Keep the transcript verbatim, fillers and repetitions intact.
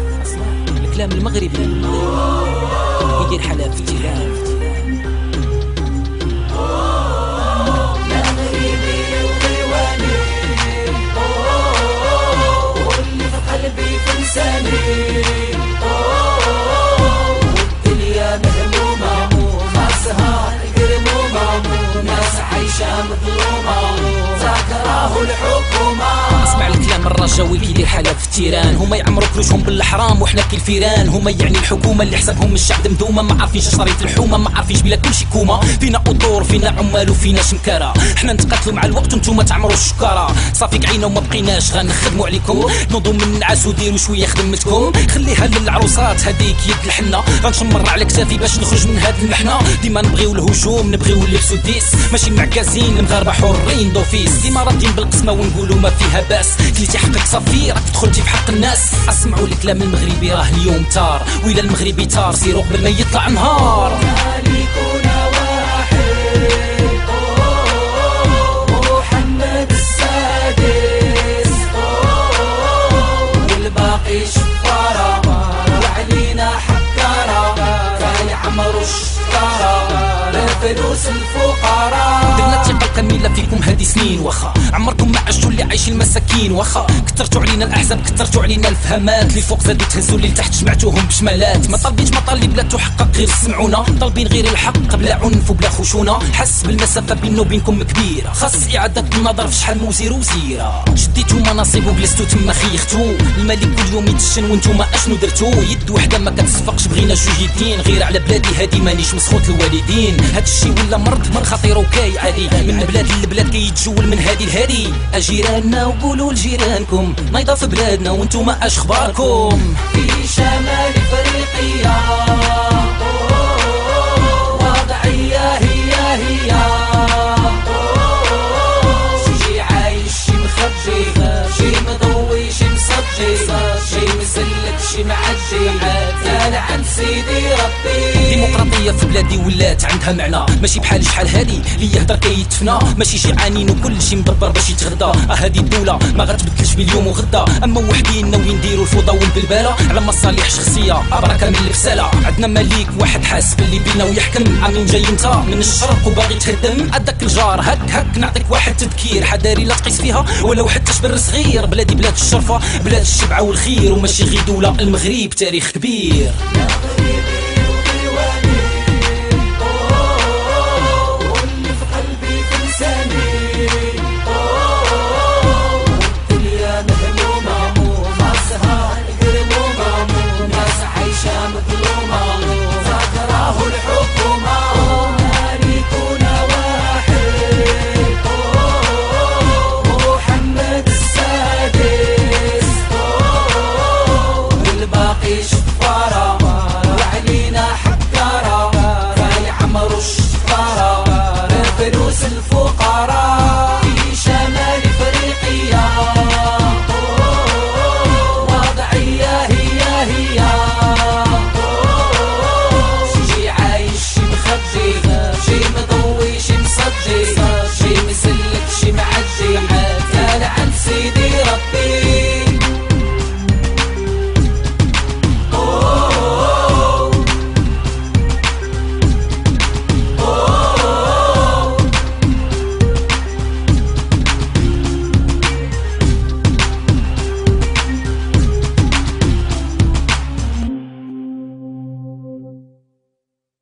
الكلام المغربي يدير حلا في التيران. واللي في قلبي في لساني والدنيا مهمومة خاصها القرمومة ناس عايشة مظلومة ذاكراه الحكومة. اسمع الكلام الرجاوي كيدير حلا في التيران. هما يعمروا كلوشهم بالحرام وحنا كي الفيران. هما يعني الحكومه اللي حسابهم الشعب مدومه ما عارفينش شريط الحومه ما عارفينش بلا كلشي كومه. فينا اطور فينا عمال وفينا شمكاره حنا نتقاتلوا مع الوقت وانتوما تعمروا الشكاره. صافي قعينا وما بقيناش غنخدموا عليكم نوضوا من النعاس وديروا شويه خدمتكم. خليها للعروسات هذيك يد الحنه غنشمر على كتافي باش نخرج من هاد المحنه. ديما نبغيو الهجوم نبغيو اللبس والديس ماشي معكازين المغاربه حرين دوفيس. ديما راضيين بالقسمه ونقولوا ما فيها باس. كليتي حقك صافي راك دخلتي في حق الناس. اسمعوا الكلام المغربي راه اليوم تار وإلا المغربي تار سيروا قبل ما يطلع نهار. مالكنا واحد محمد السادس والباقي شفارة وعلينا حكارة كان يعمروا الشطارة لفلوس الفقراء. درنا الثقة الكاملة فيكم هادي سنين واخا عمركم ما عشتوا اللي عايشين مساكين واخا كثرتوا علينا الاحزاب كثرتوا علينا الفهمات اللي فوق زادوا تهزوا اللي لتحت جمعتوهم بشمالات. ما طالبينش مطالب لا تحقق غير سمعونا طالبين غير الحق بلا عنف وبلا خشونه. حس بالمسافه بيننا وبينكم كبيره خاص اعاده النظر في شحال موزير وزيره. شديتوا مناصب وجلستوا تما خيختوا الملك كل يوم يتشن وانتوما اشنو درتوا. يد وحده ما كتصفقش بغينا جوج يدين غير على بلادي هادي مانيش مسخوط الوالدين. هادشي ولا مرض من خطير وكاي عادي من بلاد لبلاد كيتجول من هادي لهادي. اجيراننا وقولوا لجيرانكم نايضه في بلادنا وانتوما اش اخباركم. في شمال افريقيا وضعيه هي هي شي عايش شي مخبي شي مضوي شي مصدي شي مسلك شي معدي انا عند سيدي ربي. ديمقراطية في بلادي ولات عندها معنى ماشي بحال شحال هادي اللي يهدر كيتفنى ماشي شي عانين وكل شي مبربر باش يتغدى. اه هادي الدولة ما غتبدلش باليوم وغدا اما وحدين ناويين نديرو الفوضى والبلبالة على مصالح شخصية ابركة من البسالة. عندنا مليك واحد حاس باللي بينا ويحكم عامين جاي انت من الشرق وباغي تهدم عندك الجار هك هك نعطيك واحد تذكير حداري لا تقيس فيها ولو حتى شبر صغير. بلادي بلاد الشرفة بلاد الشبعة والخير وماشي غير دولة المغرب تاريخ كبير.